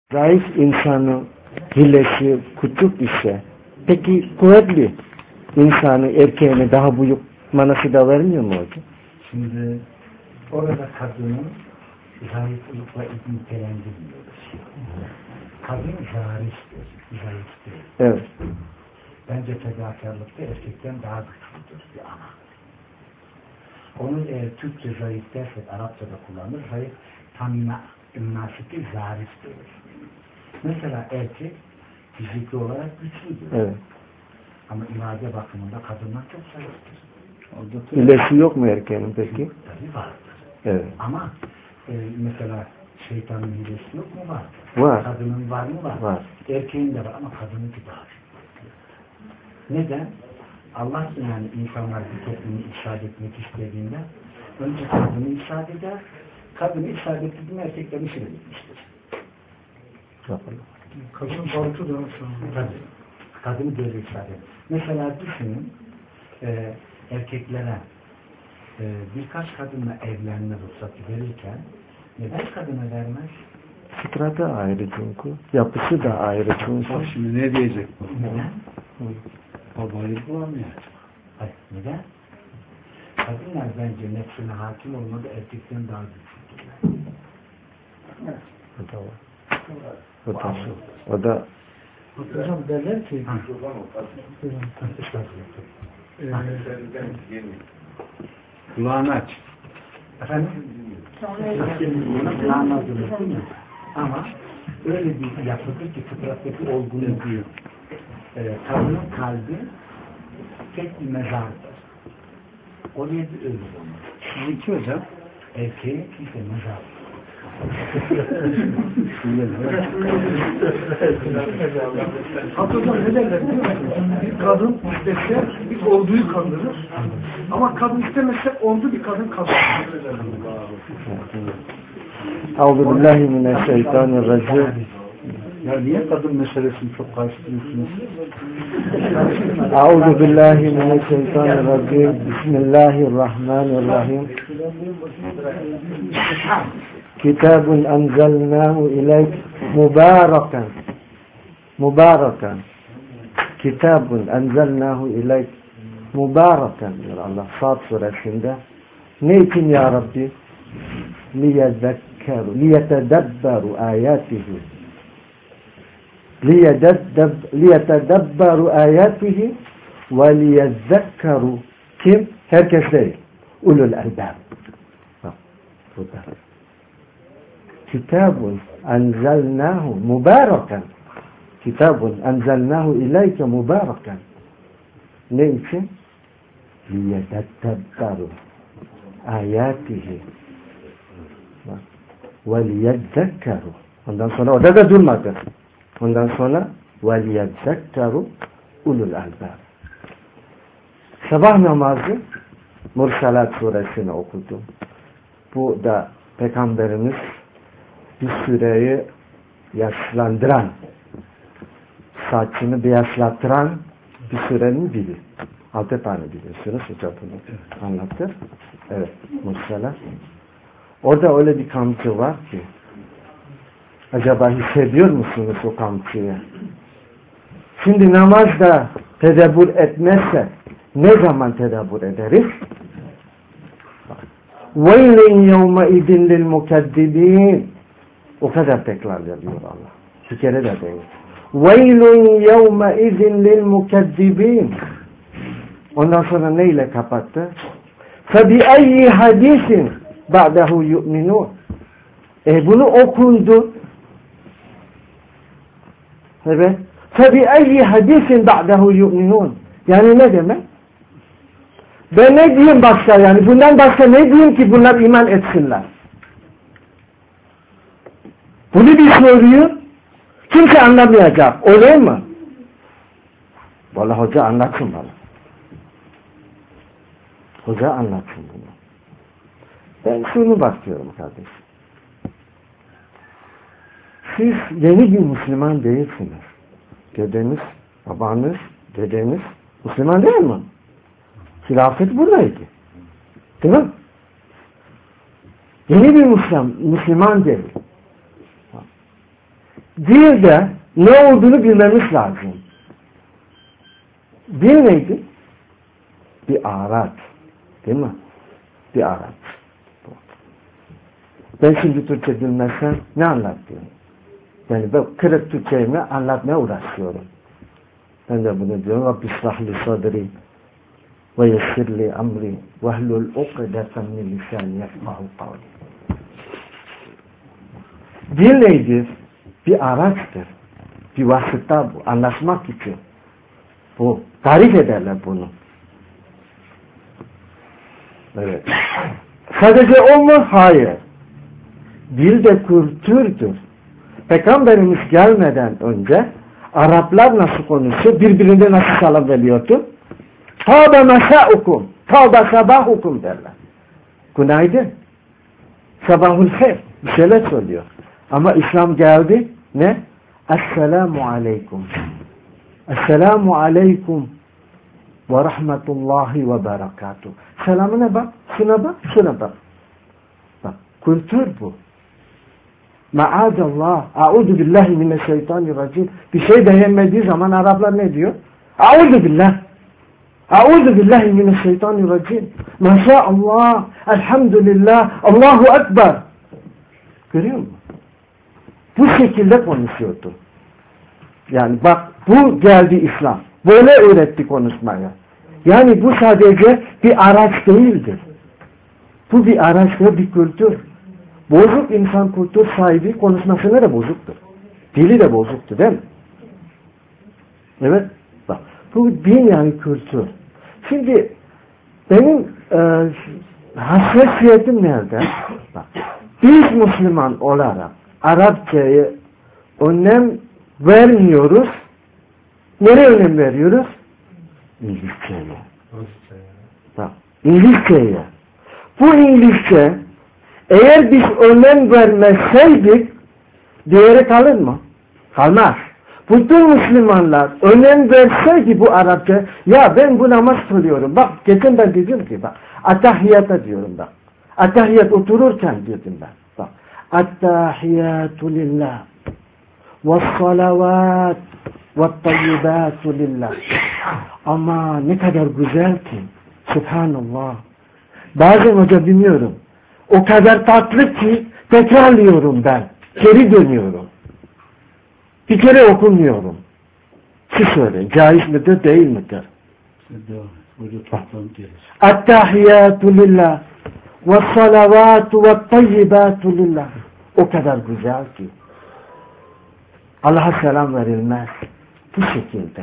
Zayıf insanın hilesi küçük ise, peki kuvvetli insanın erkeğine daha büyük manası da vermiyor mu hocam? Şimdi orada kadının zayıflıkla nitelendirmiyoruz. Kadın zariftir, zayıftır. Evet. Bence fedakarlıkta erkekten daha güçlüdür bir ana. Onun eğer Türkçe zayıf dersek Arapçada kullanılır. Zayıf tamime münasiptir, zariftir. Mesela erkek fiziki olarak güçlüdür. Evet. Ama irade bakımında kadından çok zayıftır. Hilesi yok mu erkeğin peki? Tabii vardır. Evet. Ama mesela şeytanın hilesi yok mu? Var. Var. Kadının var mı? Var. Var. Erkeğin de var ama kadınınki daha çok. Neden? Allah yani insanlar bir toplumu irşad etmek istediğinde önce kadını irşad eder, kadını irşad ettiğinde erkekler işine gitmiştir. Kadın baltı da Tabii. Kadını böyle irşad eder. Mesela düşünün erkeklere birkaç kadınla evlenme ruhsatı verirken neden kadına vermez? Fıtratı ayrı çünkü. Yapısı da ayrı çünkü. Bak şimdi ne diyecek bu? Neden? Babayı bulamıyor. Hayır, neden? Kadınlar bence nefsine hakim olmadı, erkekten daha güçlüdürler. O da var. O da Hocam derler ki kulağını aç. Efendim? Anladım. Ama öyle bir yapıdır ki fıtrattaki olgunluk diyor. Kadının kalbi tek bir mezardır. Oraya bir ölür olmaz. Sizinki hocam. Erkeğin ise mezar. Hatta hocam ne derler biliyor musun? Bir kadın istese bir orduyu kandırır. Ama kadın istemezse ordu bir kadın kandırır. Euzubillahimineşşeytanirracim. Ya niye kadın meselesini çok karıştırıyorsunuz? Euzubillahimineşşeytanirracim. Bismillahirrahmanirrahim. Kitabun enzelnahu ileyk mübareken. Mübareken. Kitabun enzelnahu ileyk mübareken diyor Allah Sad suresinde. Ne için ya Rabbi? Liyetedebberu ayatihi. Liyetedebberu ayatihi ve liyezzekkeru. Kim? Herkes değil. Ulul elbab. Burada. Kitabun enzelnahu mübareken. Kitabun enzelnahu ileyke mübareken. Ne için? Liyetedebberu ayatihi ve liyezzekkeru. Ondan sonra orada da durmadı. Ondan sonra ve liyezzekkeru ulul albab. Sabah namazı Mursalat suresini okudum. Bu da Peygamberimiz bir süreyi yaşlandıran, saçını beyazlattıran bir sürenin biri. 6 tane biliyorsunuz hocam bunu anlattı. Evet, Mursalat. Orada öyle bir kamçı var ki, acaba hissediyor musunuz o kamçıyı? Şimdi namazda tedebbür etmezse ne zaman tedebbür ederiz? وَيْلٍ يَوْمَئِذٍ لِلْمُكَذِّبِينَ. O kadar tekrarlıyor Allah. Bir kere de değil. وَيْلٌ يَوْمَئِذٍ لِلْمُكَذِّبِينَ. Ondan sonra neyle kapattı? فَبِأَيِّ حَدِيثٍ بَعْدَهُ يُؤْمِنُونَ. Bunu okundu. Evet. فَبِأَيِّ حَدِيثٍ بَعْدَهُ يُؤْمِنُونَ. Yani ne demek? Ben ne diyeyim başka yani? Bundan başka ne diyeyim ki bunlar iman etsinler? Bunu bir soruyor. Kimse anlamayacak. Öyle mi? Vallahi hoca anlatsın bana. Hoca anlatsın bunu. Ben şunu bakıyorum kardeşim. Siz yeni bir Müslüman değilsiniz. Dedeniz, babanız, dedeniz Müslüman değil mi? Hilafet buradaydı. Değil mi? Yeni bir Müslüman değil. dilde ne olduğunu bilmemiz lazım. Dil neydi? Bir araç. Değil mi? Bir araç. Ben şimdi Türkçe bilmezsem ne anlatıyorum? Yani ben kırık Türkçe'yi anlatmaya uğraşıyorum. Ben de bunu diyorum. Rabbi shrahli sadri ve yessirli amri ve hlul uqdeten min lisani yefkahu kavli. Dil neydir? Bir araçtır. Bir vasıta bu. Anlaşmak için. Bu. Tarif ederler bunu. Evet. Sadece o mu? Hayır. Dil de kültürdür. Peygamberimiz gelmeden önce Araplar nasıl konuşuyor? Birbirine nasıl selam veriyordu? Tâbe mesâukum, tâbe sabâhukum derler. Günaydın. Sabahul hayr. Bir şeyler söylüyor. Ama İslam geldi. Ne? Esselamu aleyküm. Esselamu aleyküm ve rahmetullahi ve berekatuhu. Selamına bak, şuna bak, şuna bak. Bak, kültür bu. Maazallah, a'udhu billahi mineşşeytanirracim. Bir şey beğenmediği zaman Araplar ne diyor? A'udhu billah. A'udhu billahi mineşşeytanirracim. Maşallah, elhamdülillah, Allahu ekber. Görüyor musun? Bu şekilde konuşuyordu. Yani bak, bu geldi İslam. Böyle öğretti konuşmaya. Yani bu sadece bir araç değildir. Bu bir araç ve bir kültür. Bozuk insan kültür sahibi konuşmasına da bozuktur. Dili de bozuktur değil mi? Evet. Bak, bu din yani kültür. Şimdi benim hassasiyetim nerede? Bak, biz Müslüman olarak Arapçaya önem vermiyoruz. Nereye önem veriyoruz? İngilizceye. Bak, İngilizceye. Bu İngilizce eğer biz önem vermezseydik değeri kalır mı? Kalmaz. Bütün Müslümanlar önem verseydi bu Arapça, ya ben bu namaz kılıyorum. Bak geçen ben dedim ki bak, Attahiyata diyorum bak. Attahiyat otururken dedim ben. Bak. Attahiyatu lillah. Ve's-salavat ve't-tayyibatu lillah. Ama ne kadar güzel ki. Subhanallah. Bazen hoca bilmiyorum. O kadar tatlı ki tekrarlıyorum ben. Geri dönüyorum. Bir kere okumuyorum. Siz söyleyin. Caiz midir, değil midir? Attahiyatu lillah ve's-salavatu ve't-tayyibatu lillah. O kadar güzel ki. Allah'a selam verilmez. Bu şekilde.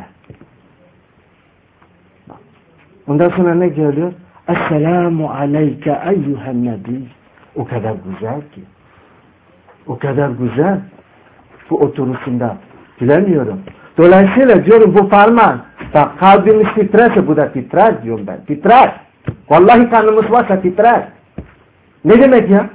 Ondan sonra ne geliyor? Esselamu aleyke eyyühen nebi. O kadar güzel ki. O kadar güzel. Bu oturuşunda. Bilemiyorum. Dolayısıyla diyorum bu farman. Bak kalbimiz titrerse bu da titrer diyorum ben. Titrer. Vallahi kanımız varsa titrer. Ne demek ya?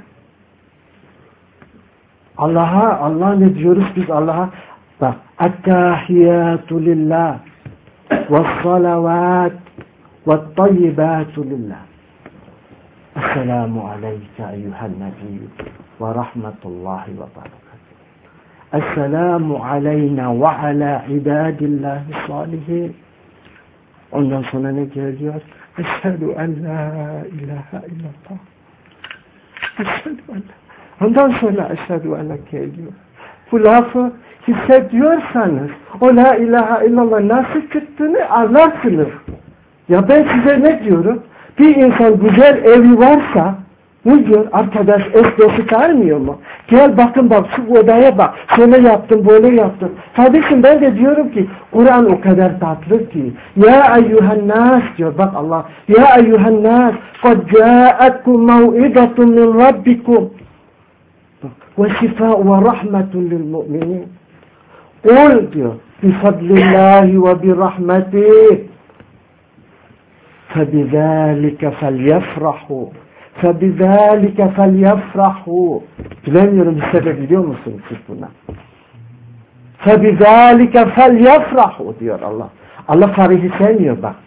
Allah ne diyoruz biz Allah'a? Bak. Ettahiyatu lillah. Ve's-salavat ve't-tayyibatu lillah. Esselamu aleyke eyyühen nebiyyü ve rahmetullahi ve berekatuhu. Esselamu aleyna ve ala ibadillahi salihin. Ondan sonra ne geliyor? Eşhedü en la ilahe illallah. Eşhedü en la. Ondan sonra eşhedü en la geliyor. Bu lafı hissediyorsanız o la ilahe illallah nasıl çıktığını anlarsınız. Ya ben size ne diyorum? Bir insan güzel evi varsa ne diyor? Arkadaş eş dostu çağırmıyor mu? Gel bakın bak şu odaya bak. Şöyle yaptım böyle yaptım. Kardeşim ben de diyorum ki Kur'an o kadar tatlı ki. Ya eyyühen nas diyor. Bak Allah. Ya eyyühen nas. قَدْ جَاءَتْكُمْ مَوْئِدَةٌ مِنْ رَبِّكُمْ وَشِفَاءُ وَرَحْمَةٌ لِلْمُؤْمِنِينَ. Kul diyor. بِفَضْلِ وَبِرَحْمَتِهِ فَبِذَٰلِكَ فَلْيَفْرَحُوا فَبِذَٰلِكَ فَلْيَفْرَحُوا. Bilemiyorum hissedebiliyor musunuz siz buna? فَبِذَٰلِكَ فَلْيَفْرَحُوا diyor Allah. Allah farihi sevmiyor bak.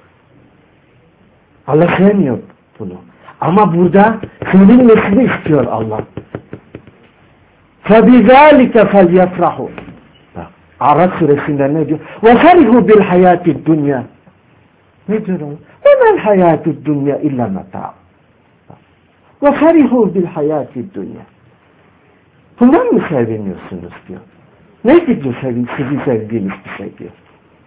Allah sevmiyor bunu. Ama burada sevilmesini istiyor Allah. فَبِذَٰلِكَ فَلْيَفْرَحُوا. Araf suresinde ne diyor? وَفَرِهُ بِالْحَيَاتِ الدُّنْيَا. Ne diyor o? وَمَا الْحَيَاتُ الدُّنْيَا اِلَّا مَتَاعٌ. وَفَرِهُ بِالْحَيَاتِ الدُّنْيا. Bundan mı seviniyorsunuz diyor. Ne diyor sizi sevdiğiniz bir şey diyor.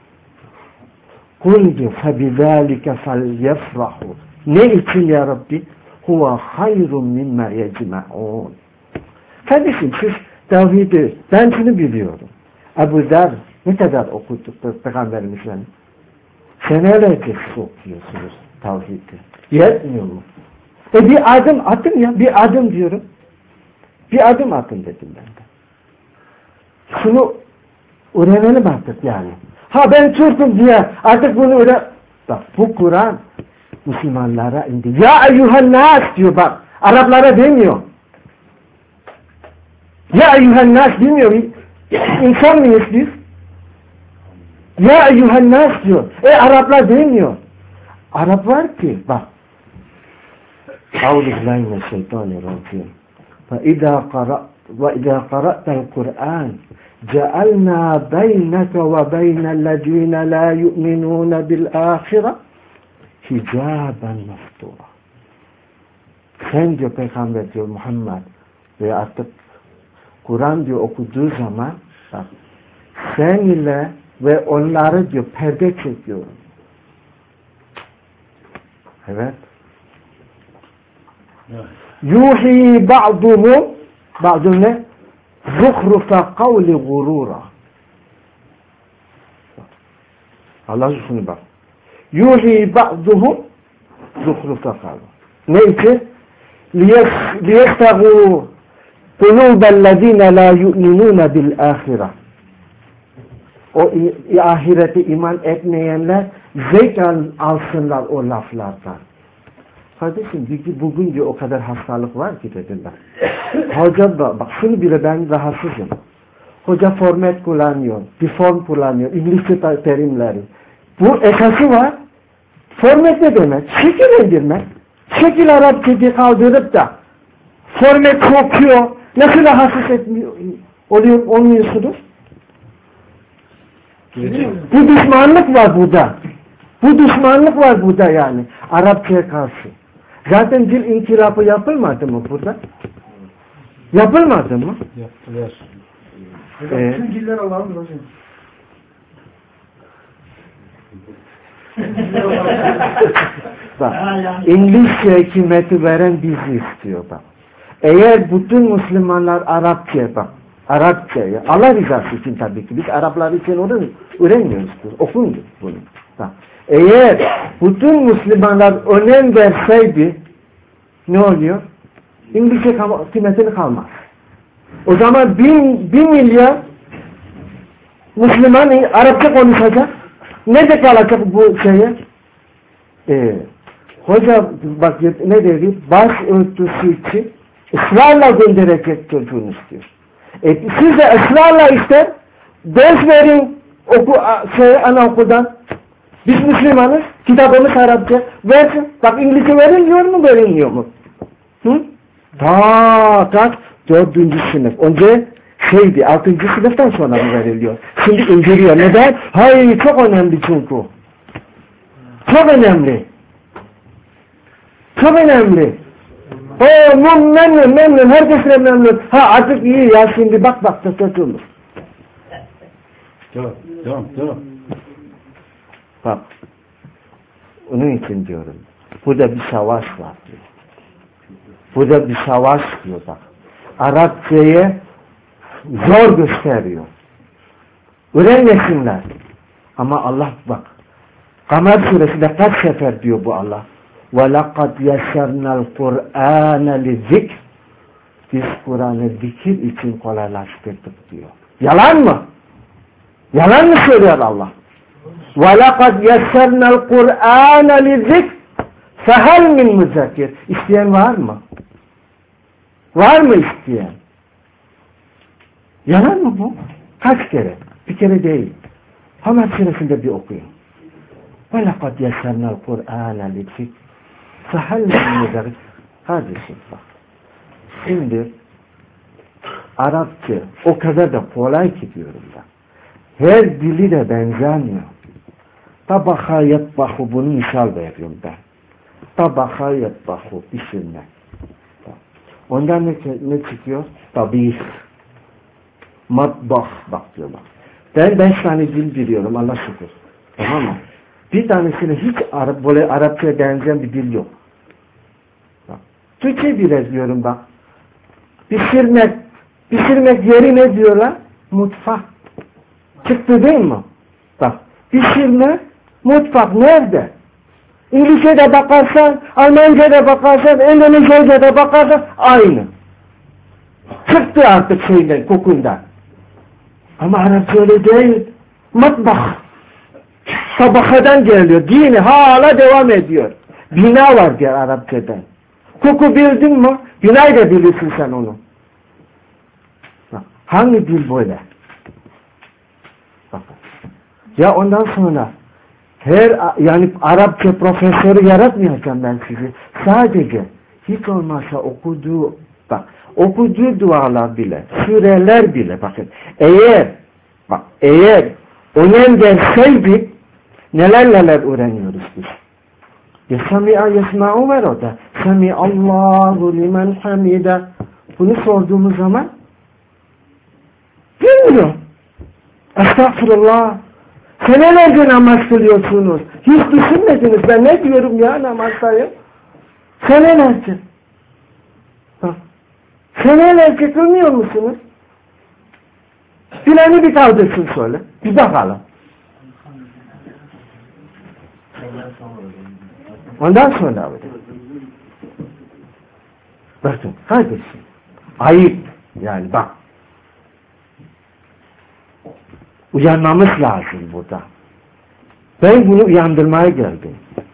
Kul diyor فَبِذَٰلِكَ فَلْيَفْرَحُوا. Ne için ya Rabbi? هُوَ خَيْرٌ مِمَّا يَجْمَعُونَ. Kardeşim siz tevhidi, ben şunu biliyorum. Ebu Zer ne kadar okuduk Peygamberimizden? Senelerce okuyorsunuz tevhidi. Yetmiyor mu? Bir adım atın ya, bir adım diyorum. Bir adım atın dedim ben de. Şunu öğrenelim artık yani. Ha ben Türk'üm diye artık bunu öyle... Bak bu Kur'an Müslümanlara indi. Ya eyyühennas diyor bak. Araplara demiyor. Ya eyyühennas demiyor. İnsan mıyız biz? Ya eyyühennas diyor. Araplar demiyor. Arap var ki bak. Euzubillahimineşşeytanirracim. وَإِذَا قَرَأْتَ الْقُرْآنِ جَعَلْنَا بَيْنَكَ وَبَيْنَ الَّذِينَ لَا يُؤْمِنُونَ بِالْآخِرَةِ hicaben meftura. Sen diyor Peygamber diyor Muhammed ve artık Kur'an diyor okuduğu zaman bak, sen ile ve onları diyor perde çekiyorum. Evet. Yuhi ba'duhu ne? Zuhrufa kavli gurura. Allah şunu bak. Yuhi ba'duhu zuhrufa kavli. Ne için? Liyestagû kulûbellezîne lâ yu'minûne bil âhireh. O ahirete iman etmeyenler zevk alsınlar o laflardan. Kardeşim bugün diyor o kadar hastalık var ki dediler. Hoca bak şunu bile ben rahatsızım. Hoca format kullanıyor, deform kullanıyor, İngilizce terimleri. Bu esası var. Format ne demek? Şekillendirmek. Şekil Arapçayı kaldırıp da format kokuyor. Nasıl rahatsız etmiyor? Olmuyorsunuz? Bu düşmanlık var burada. Bu düşmanlık var burada yani. Arapçaya karşı. Zaten dil inkılapı yapılmadı mı burada? Yapılmadı mı? Yaptılar. Bütün diller Allah'ın hocam. Bak, İngilizce hükümeti veren bizi istiyor bak. Eğer bütün Müslümanlar Arapçaya bak, Arapçaya, Allah rızası için tabii ki biz Araplar için öğrenmiyoruz, okumuyoruz bunu. Bak. Eğer bütün Müslümanlar önem verseydi ne oluyor? İngilizce kıymetini kalmaz. O zaman 1 milyar Müslüman Arapça konuşacak. Nerede kalacak bu şeye? Hoca bak ne dedi? Baş örtüsü için ısrarla gönderecek çocuğunu istiyor. Siz de ısrarla işte ders verin anaokuldan. Biz Müslümanız, kitabımız Arapça. Versin. Bak İngilizce verilmiyor mu, verilmiyor mu? Hı? Kaç? 4. sınıf. Önce 6. sınıftan sonra mı veriliyor? Şimdi indiriyor. Neden? Hayır, çok önemli çünkü. Çok önemli. Çok önemli. Memnun. Herkes memnun. Artık iyi ya şimdi bak tutuyoruz. Devam. Bak. Onun için diyorum. Burada bir savaş var diyor. Burada bir savaş diyor bak. Arapçayı zor gösteriyor. Öğrenmesinler. Ama Allah bak. Kamer suresinde kaç sefer diyor bu Allah. وَلَقَدْ يَسَّرْنَا الْقُرْآنَ لِذِكْرِ. Biz Kur'an'ı zikir için kolaylaştırdık diyor. Yalan mı? Yalan mı söylüyor Allah? وَلَقَدْ يَسَّرْنَا الْقُرْآنَ لِذِكْرِ فَهَلْ مِنْ مُزَكِرِ. İsteyen var mı? Var mı isteyen? Yalan mı bu? Kaç kere? Bir kere değil. Hamad suresinde bir okuyun. وَلَقَدْ يَسَّرْنَا الْقُرْآنَ لِذِكْرِ فَهَلْ مِنْ مُزَكِرِ. Kardeşim bak. Şimdi Arapça o kadar da kolay ki diyorum ben. Her dili de benzemiyor. Tabaka yetbahu, bunu misal veriyorum ben. Tabaka yetbahu, pişirmek. Ondan ne çıkıyor? Tabih. Matbah, bak diyorlar. Ben 5 tane dil biliyorum, Allah şükür. Tamam mı? Bir tanesine hiç böyle Arapçaya benzeyen bir dil yok. Bak. Türkçe biraz diyorum bak. Pişirmek yeri ne diyorlar? Mutfak. Çıktı değil mi? Bak. Pişirme, mutfak nerede? İngilizce'de bakarsan, Almanca'da bakarsan, Endonezce'de bakarsan aynı. Çıktı artık şeyden, kokundan. Ama Arapça öyle değil. Matbah. Tabakadan geliyor. Dini hala devam ediyor. Bina var diyor Arapçadan. Koku bildin mi? Binayı da bilirsin sen onu. Hangi dil böyle? Bakın. Ya ondan sonra yani Arapça profesörü yaratmayacağım ben sizi. Sadece hiç olmazsa okuduğu dualar bile, sureler bile bakın. Eğer önem verseydik neler öğreniyoruz biz. Sami'a yesma'u var orada. Sami'allahu limen hamide. Bunu sorduğumuz zaman bilmiyor. Estağfurullah. Senelerce namaz kılıyorsunuz. Hiç düşünmediniz. Ben ne diyorum ya namazdayım? Senelerce. Bak. Senelerce kılmıyor musunuz? Filanı bir kaldırsın söyle. Bir bakalım. Ondan sonra öyle. Bakın kardeşim. Ayıp. Yani bak. Uyanmamız lazım burada. Ben bunu uyandırmaya geldim.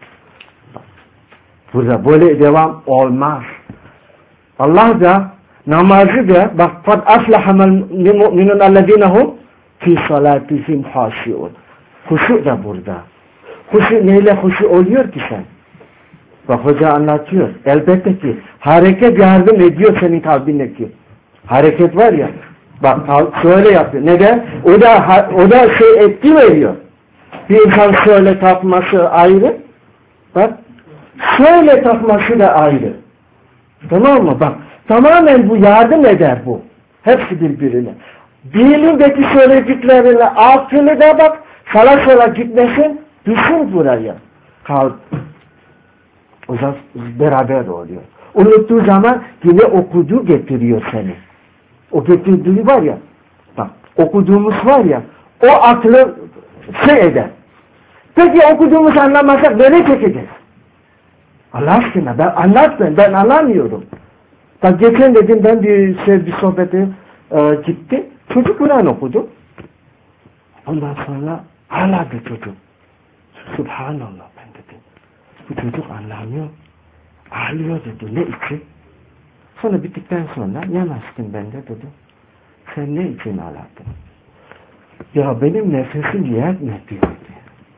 Burada böyle devam olmaz. Allah da namazı da bak kad aflahamel mu'minun alladinahum fi salatihim haşiun. Huşu da burada. Huşu neyle huşu oluyor ki sen? Bak hoca anlatıyor. Elbette ki hareket yardım ediyor senin kalbindeki. Hareket var ya. Bak şöyle yapıyor. Neden? O da şey etki veriyor. Bir insan şöyle takması ayrı. Bak. Şöyle takması da ayrı. Tamam mı? Bak. Tamamen bu yardım eder bu. Hepsi birbirine. Dilindeki söylediklerine aklını da bak. Sağa gitmesin. Düşün buraya. Kalp. O zaman beraber oluyor. Unuttuğu zaman yine okuduğu getiriyor seni. O getirdiği var ya, bak okuduğumuz var ya, o aklı eder. Peki okuduğumuz anlamazsak nereye çekeceğiz? Allah aşkına ben anlamıyorum. Bak geçen dedim ben bir sohbete gitti, çocuk Kur'an okudu. Ondan sonra ağladı çocuk. Subhanallah ben dedim. Bu çocuk anlamıyor. Ağlıyor dedi. Ne için? Sonra bittikten sonra yanaştım ben de dedim. Sen ne için ağladın? Ya benim nefesim yetmedi dedi.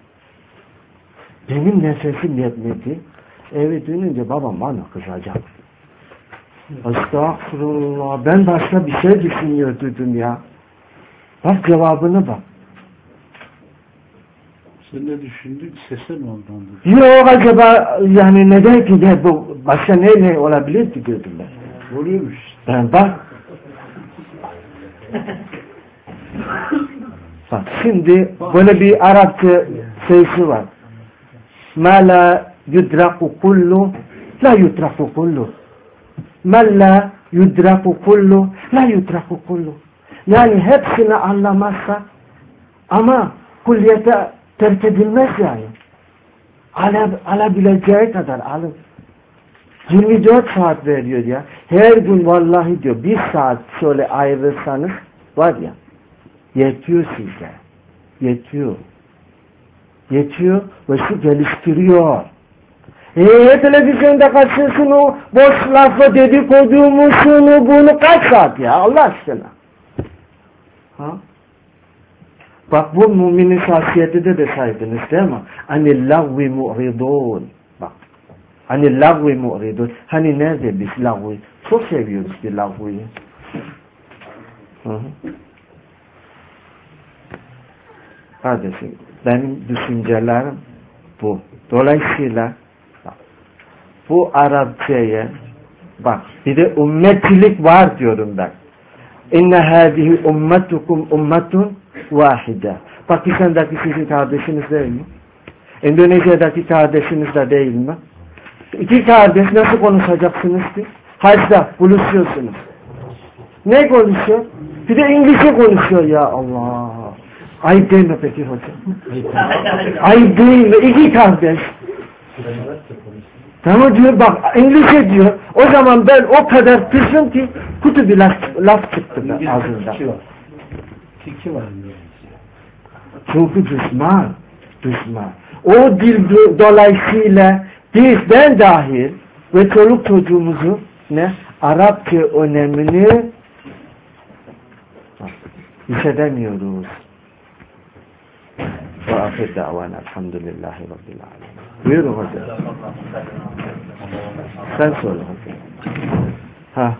Benim nefesim yetmedi. Eve dönünce babam bana kızacak. Estağfurullah. Ben başka bir şey düşünüyordum ya. Bak cevabına bak. Sen ne düşündün? Sese mi oldu? Yok acaba yani neden ki de bu başka ne olabilir ki dedim ben. Oluyormuş. Ben bak. Bak şimdi böyle bir Arapça sözü var. Ma la yudraku kullu la yutraku kullu. Ma la yudraku kullu la yutraku kullu. Yani hepsini anlamazsa ama kulliyete terk edilmez yani. Alabileceği kadar alın. 24 saat veriyor ya. Her gün vallahi diyor 1 saat şöyle ayırırsanız var ya yetiyor size. Yetiyor ve şu geliştiriyor. Televizyonda kaçırsın o boş lafı dedikoduğumu şunu bunu kaç saat ya Allah aşkına. Ha? Bak bu müminin şahsiyeti de saydınız değil mi? Anil lagvi mu'ridun. Bak. Anil lagvi mu'ridun. Hani nerede biz lagvi? Çok seviyoruz bir lagviyi. Hı. Kardeşim, benim düşüncelerim bu. Dolayısıyla bu Arapçaya bak, bir de ümmetilik var diyorum ben. İnne hâzihi ummetukum ummetun vahide. Pakistan'daki sizin kardeşiniz değil mi? Endonezya'daki kardeşiniz de değil mi? İki kardeş nasıl konuşacaksınız ki? Hacda buluşuyorsunuz. Ne konuşuyor? Bir de İngilizce konuşuyor ya Allah. Ayıp değil mi peki hocam? Ayıp değil mi? İki kardeş. Tamam diyor, bak İngilizce diyor. O zaman ben o kadar kızdım ki kutu bir laf çıktı ağzından. Tiki var. Çünkü düşman. O dil dolayısıyla biz, ben dahil ve çoluk çocuğumuzu Arapça önemini hissedemiyoruz. Ve afiyet davana elhamdülillahi rabbil alemin. Buyurun hocam. Sen söyle hocam. Ha.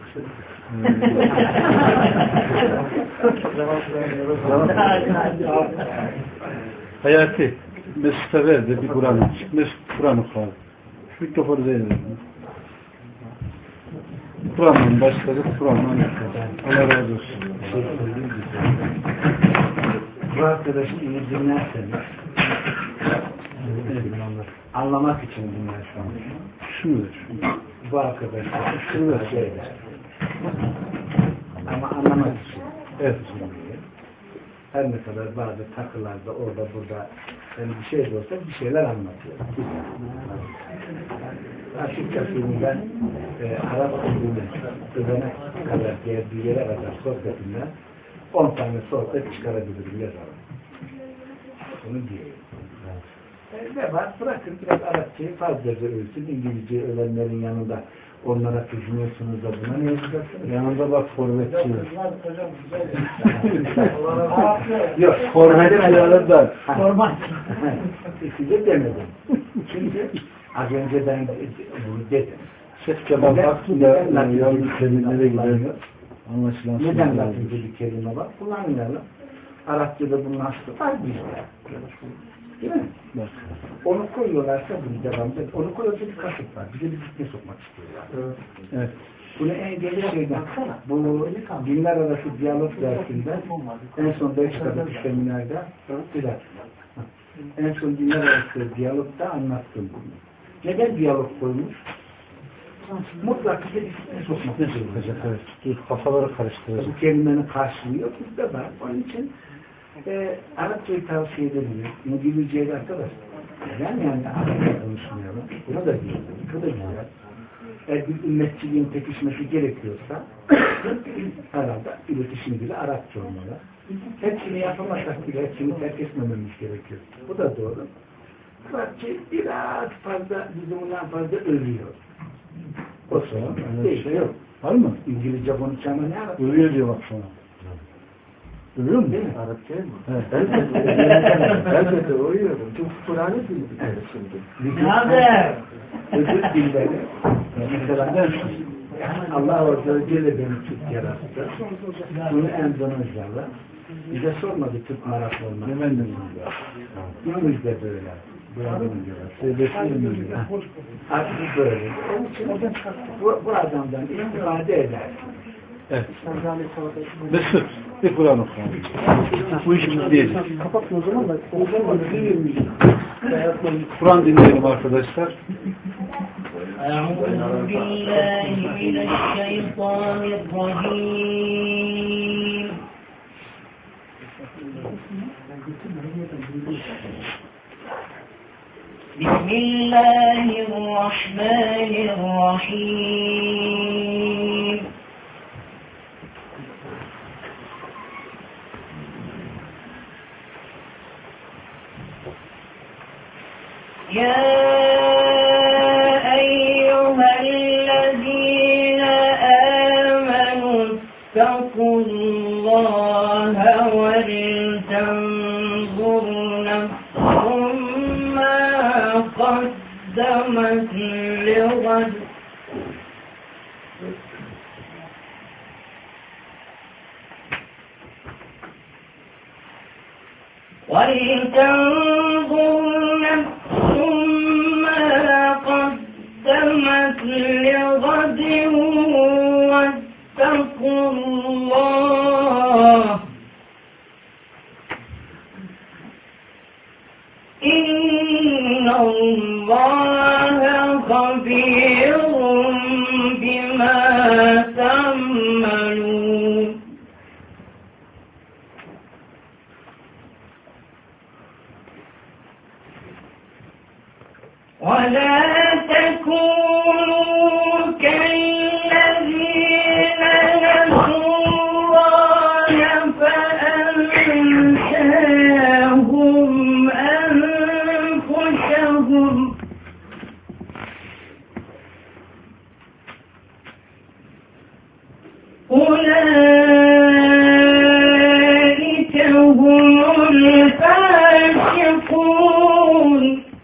Hayati, Mesut'a ver de bir Kur'an. Mesut Kur'an oku. Mikrofonu verin. Kur'an'dan başladık, Kur'an'dan başladık. Allah razı olsun. Bu arkadaşı iyi dinlerseniz anlamak için dinlerseniz Şudur. bu arkadaşlar şunu söyler. Ama anlamak için her ne kadar bazı takılarda orada burada yani bir şey de olsa bir şeyler anlatıyor. Açıkçası ben Arap dilini ödene kadar geldiği yere kadar sohbetinden 10 tane sohbet çıkarabilirim yazarım. Bunu diyeyim. Ne var? Bırakın biraz Arapçayı fazlaca ölsün. İngilizceyi ölenlerin yanında onlara kızmıyorsunuz da buna ne yapacaksınız? Yanında bak forvetçi. Yok. Forvetçi yanında. Format. Size demedim. Çünkü az önce ben bunu dedim. Şeyh Kemal Hakkı da yanlış kelimelere gider. Anlaşılan. Neden Latince bir kelime var? Kullanmayalım. Arapçada bunun aslı var bizde. Değil mi? Bak. Onu koyuyorlarsa bunu devam ediyor. Onu koyuyorsa bir kasıt var. Bize bir fitne sokmak istiyorlar. Evet. Bunu en geniş şeyden, bu dinler arası diyalog dersinde en son 5 dakika seminerde en son dinler arası diyalogda anlattım bunu. Neden diyalog koymuş? Mutlaka bize bir fitne sokmak istiyorlar. Evet. Dur, kafaları karıştıracak. Bu kelimenin karşılığı yok. Bizde var. Onun için Arapçayı tavsiye edelim. İngilizceyi de arkadaşlar. Yani Arapça konuşmayalım. Buna da diyelim. Bu da güzel. Eğer bir ümmetçiliğin pekişmesi gerekiyorsa herhalde iletişim dili Arapça olmalı. Hepsini yapamasak bile hepsini terk etmememiz gerekiyor. Bu da doğru. Arapça biraz fazla, bizimden fazla övüyor. O sorun. Bir şey yok. Var mı? İngilizce konuşacağıma ne Arapça? Övüyor diyor bak sana. Övüyor mu? Değil mi? Arapça mı? Evet. Elbette uyuyorum. Çünkü Kur'an'ı bildim şimdi. Ne haber? Öbür dilleri mesela Allah Azze ve Celle beni Türk yarattı. Bunu Endonezyalı. Bize sormadı Türk Arap olmak. Günümüz de böyle. Artık böyle. Onun için bu adamdan istifade eder. Evet. Mesut, bir Kur'an oku. Bu işimiz değil. Kapatın o zaman da. Kur'an dinleyelim arkadaşlar. أعوذ بالله من الشيطان الرجيم بسم الله الرحمن الرحيم يا أيها الذين آمنوا اتقوا الله ولتنظر نفس ما قدمت لغد ولتنظر نفس ما قدمت لغد واتقوا الله إن الله خبير بما تعملون ولا تكونوا كالذين نسوا الله فأنساهم أنفسهم أولئك هم الفاسقون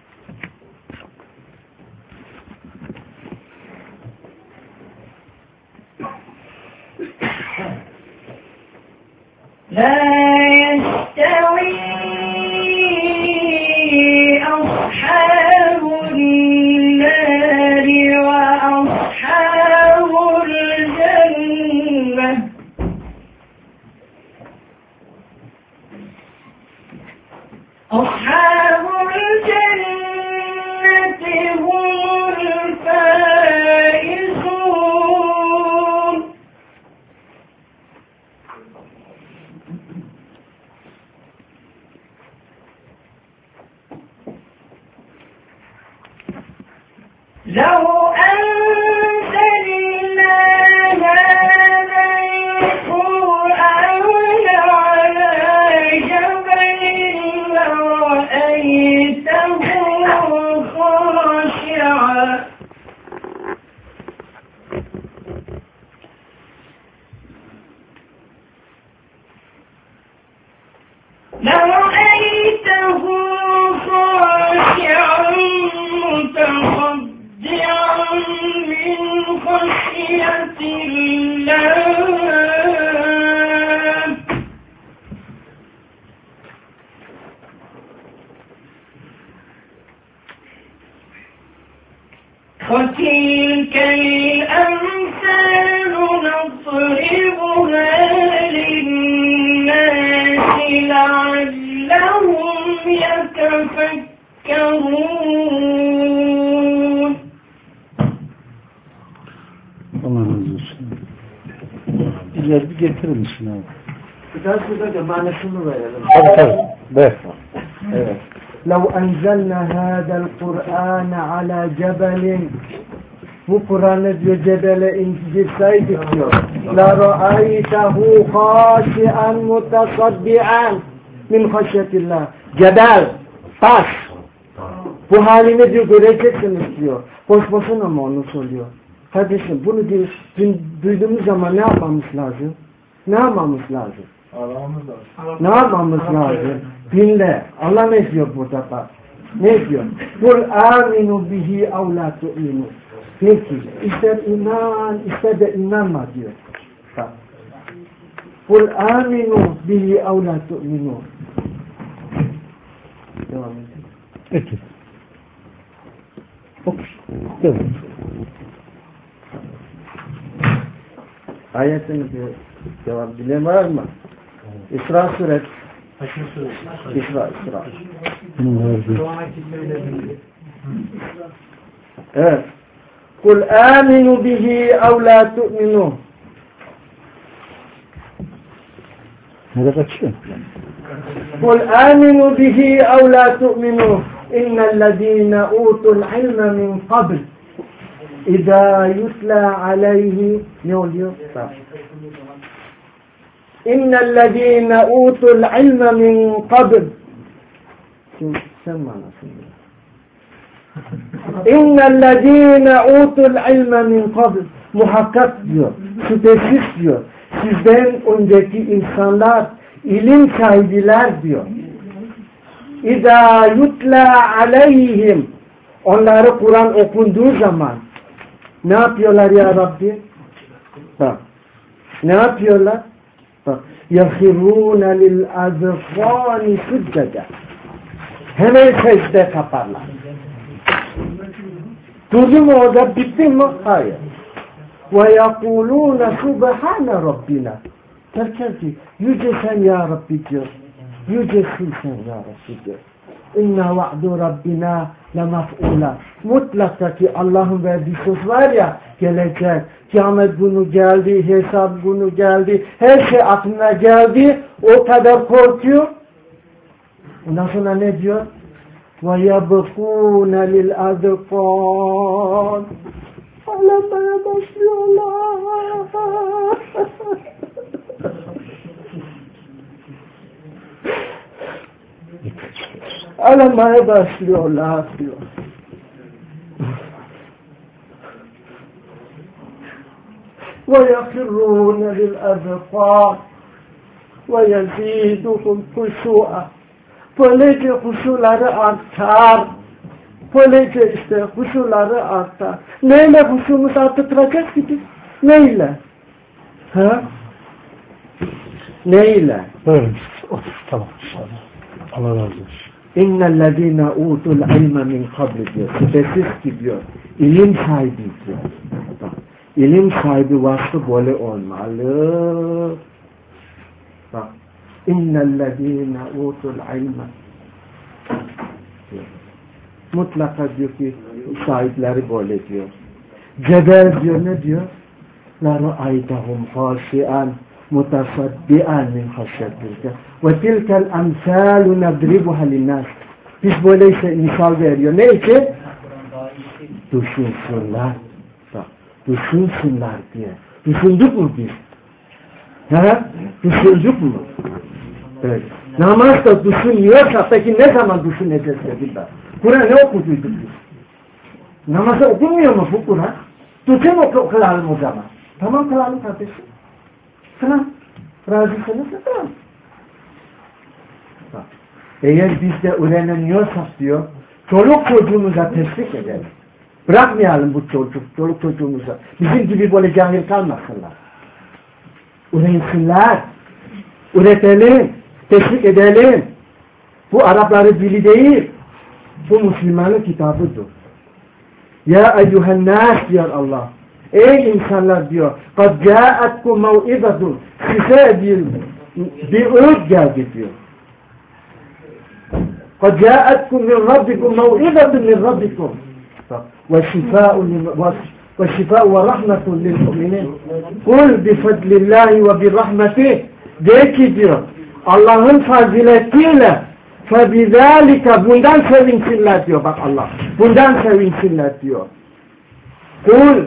لا يستوي أصحاب النار وأصحاب الجنة أصحاب الجنة هم الفائزون لو أنزلنا هذا القرآن على جبل لرأيته خاشعا متصدعا من خشية الله وتلك الأمثال نضربها للناس لعلهم يتفكرون. Allah razı olsun. İler bir getirir misin abi? Biraz burada da manasını verelim. Tabii. Ver. Evet. لو أنزلنا هذا القرآن على جبل bu Kur'an'ı diyor cebele indirseydik diyor. La ra'aytehu khâşi'an mutasaddi'an min haşyetillah. Cebel, taş. Bu halini diyor göreceksiniz diyor. Boş boşuna mı onu söylüyor? Kardeşim bunu diyor, duyduğumuz zaman ne yapmamız lazım? Ne yapmamız lazım? Ne yapmamız lazım? Dinle. Allah ne diyor burada bak? Ne diyor? Kul aminu bihi ev la tu'minu. Peki, ister inan, ister de inanma diyor. Bak. Kul aminu bihi ev la tu'minu. Devam edin. Peki. Evet. Ayetini bir cevap bilen var mı? İsra suresi. İsra. Evet. Kul aminu bihi ev la tu'minu. Nerede kaçıyor? Kul aminu bihi ev la tu'minu. İnnellezîne utul ilme min qabl. İzâ yutla aleyhi. Ne oluyor? İnnellezîne utul ilme min qabl. Sen manasını. İnnellezîne utul ilme min qabl. Muhakkak diyor. Şüphesiz diyor. Sizden önceki insanlar ilim sahibiler diyor. İzâ yutla aleyhim. Onları Kur'an okunduğu zaman ne yapıyorlar ya Rabbi? Bak. Ne yapıyorlar? Bak. يَخِرُونَ لِلْأَذْقَانِ سُجَّدًا. Hemen secde kaparlar. Durdu mu orada? Bitti mi? Hayır. وَيَقُولُونَ سُبْحَانَ رَبِّنَا. Derken ki, yüce sen ya Rabbi diyor. Yücesin sen ya Rabbi diyor. İnna va'du Rabbina lemaf'ula. Mutlaka ki Allah'ın verdiği söz var ya, gelecek. Kıyamet günü geldi, hesap günü geldi. Her şey aklına geldi. O kadar korkuyor. Ondan sonra ne diyor? وَيَبْقُونَ لِلْأَذْقَانِ. Ağlamaya başlıyorlar. Ağlamaya başlıyorlar diyor. وَيَخِرُّونَ لِلْأَذْقَانِ وَيَزِيدُهُمْ خُشُوعًا. Böylece huşuları artar. Böylece işte huşuları artar. Neyle huşumuzu arttıracak gibi? Neyle? Ha? Neyle? Böyle. Tamam. Allah razı olsun. İnnellezîne utul ilme min kabli diyor. Şüphesiz ki diyor. İlim sahibi diyor. Bak, İlim sahibi vasfı böyle olmalı. Bak. İnnellezîne utul ilme diyor. Mutlaka diyor ki sahipleri böyle diyor. Cebel diyor ne diyor? La ra'aytahum khashi'an mutasaddian min haşyetilke ve tilkel emsâlu nedribuha linnas. Biz böyleyse misal veriyor. Ne için? Düşünsünler. Bak, düşünsünler diye. Düşündük mü biz? He? Düşündük mü? Evet. Namazda düşünmüyorsa peki ne zaman düşüneceğiz dediler. Kur'an ne okuduyduk biz? Namazda okunmuyor mu bu Kur'an? Tutun kılalım o zaman. Tamam kılalım kardeşim. Kılalım. Razısınız da kılalım. Eğer biz de öğrenemiyorsak diyor, çoluk çocuğumuza teşvik edelim. Bırakmayalım bu çoluk çocuğumuza. Bizim gibi böyle cahil kalmasınlar. Öğrensinler. Üretelim. Teşvik edelim. Bu Arapları dili değil. Bu Müslümanın kitabıdır. Ya eyyühennâs diyor Allah. Ey insanlar diyor. قَدْ جَاءَتْكُمْ مَوْئِذَةٌ. Size bir öğüt geldi diyor. قَدْ جَاءَتْكُمْ مِنْ رَبِّكُمْ مَوْئِذَةٌ مِنْ رَبِّكُمْ وَشِفَاءُ وَرَحْمَةٌ لِلْمُؤْمِنِينَ قُلْ بِفَضْلِ اللّٰهِ وَبِرَحْمَتِهِ. De ki diyor, Allah'ın faziletiyle فَبِذَٰلِكَ bundan sevinsinler diyor bak Allah. Bundan sevinsinler diyor. قُلْ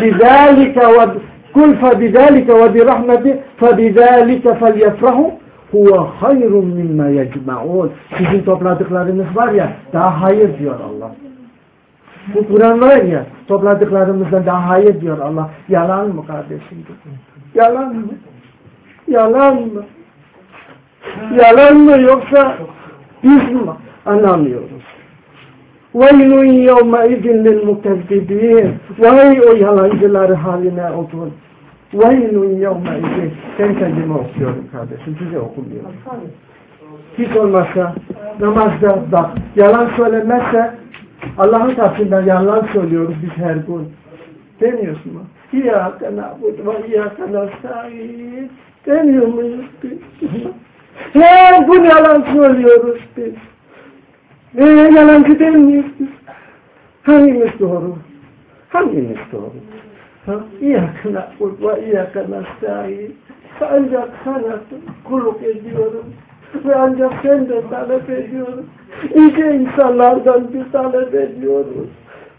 فَبِذَٰلِكَ وَبِرَحْمَتِهِ فَبِذَٰلِكَ فَلْيَفْرَحُوا هُوَ خَيْرٌ مِمَّا يَجْمَعُونَ. Sizin topladıklarınız var ya, daha hayır diyor Allah. Bu Kur'an var ya, topladıklarımızdan daha hayır diyor Allah. Yalan mı kardeşim? Yalan mı? Yalan mı? Yalan mı yoksa biz mi anlamıyoruz? وَيْلٌ يَوْمَئِذٍ لِلْمُكَذِّبِينَ. Vay o yalancıları haline otur. وَيْلٌ يَوْمَئِذٍ. Ben kendime okuyorum kardeşim, size okumuyorum. Hiç olmazsa namazda bak, yalan söylemezse Allah'ın tarafından yalan söylüyoruz biz her gün. Demiyorsun mu? İyyâke na'budu ve iyyâke nestaîn. Demiyor muyuz biz? Her gün yalan söylüyoruz biz. Yalancı değil miyiz biz? Hangimiz doğru? Hangimiz doğru? İyyâke na'budu ve iyyâke nestaîn. Ancak sana kulluk ediyorum. Ve ancak senden talep ediyorum. İyice insanlardan bir talep ediyoruz.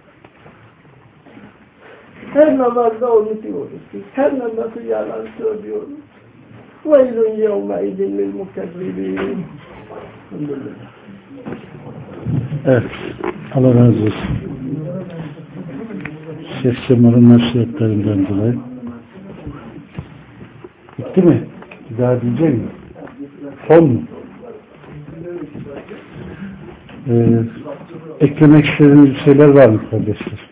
Her namazda onu diyoruz. Her namazı yalan söylüyoruz. وَيْلٌ يَوْمَئِذٍ لِلْمُكَذِّبِينَ. Evet. Allah razı olsun. Şeyh Cemal'ın nasihatlerinden dolayı. Bitti mi? Bir daha diyecek mi? Son mu? Eklemek istediğiniz şeyler var mı kardeşler?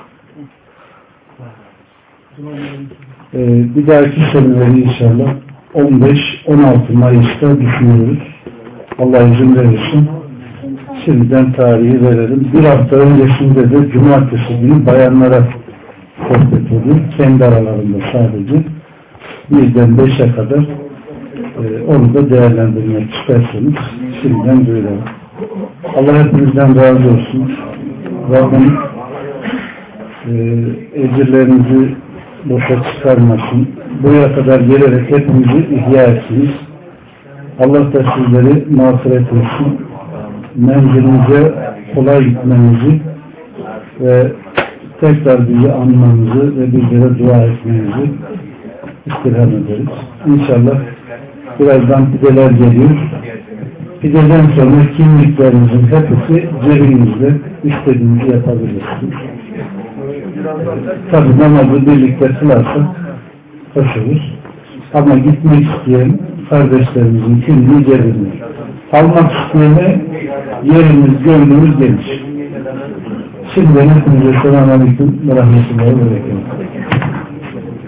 Bir dahaki seneleri inşallah 15-16 Mayıs'ta düşünüyoruz. Allah izin verirsin. Şimdiden tarihi verelim. Bir hafta öncesinde de cumartesi günü bayanlara sohbet oluyor. Kendi aralarında sadece 1'den 5'e kadar onu da değerlendirmek isterseniz şimdiden duyuralım. Allah hepinizden razı olsun. Rabbim ecirlerinizi boşa çıkarmasın. Buraya kadar gelerek hepinizi ihya etsiniz. Allah da sizleri mağfiret etsin. Menzilinize kolay gitmenizi ve tekrar bizi anmanızı ve bizlere dua etmenizi istirham ederiz. İnşallah birazdan pideler geliyor. Pideden sonra kimliklerinizin hepsi cebinizde istediğinizi yapabilirsiniz. Tabi namazı birlikte kılarsak hoş olur. Ama gitmek isteyen kardeşlerimizin kimliği cebinde. Almak isteyene yerimiz, gönlümüz geniş. Şimdi hepinize selamun aleyküm ve rahmetullahi ve berekatuhu.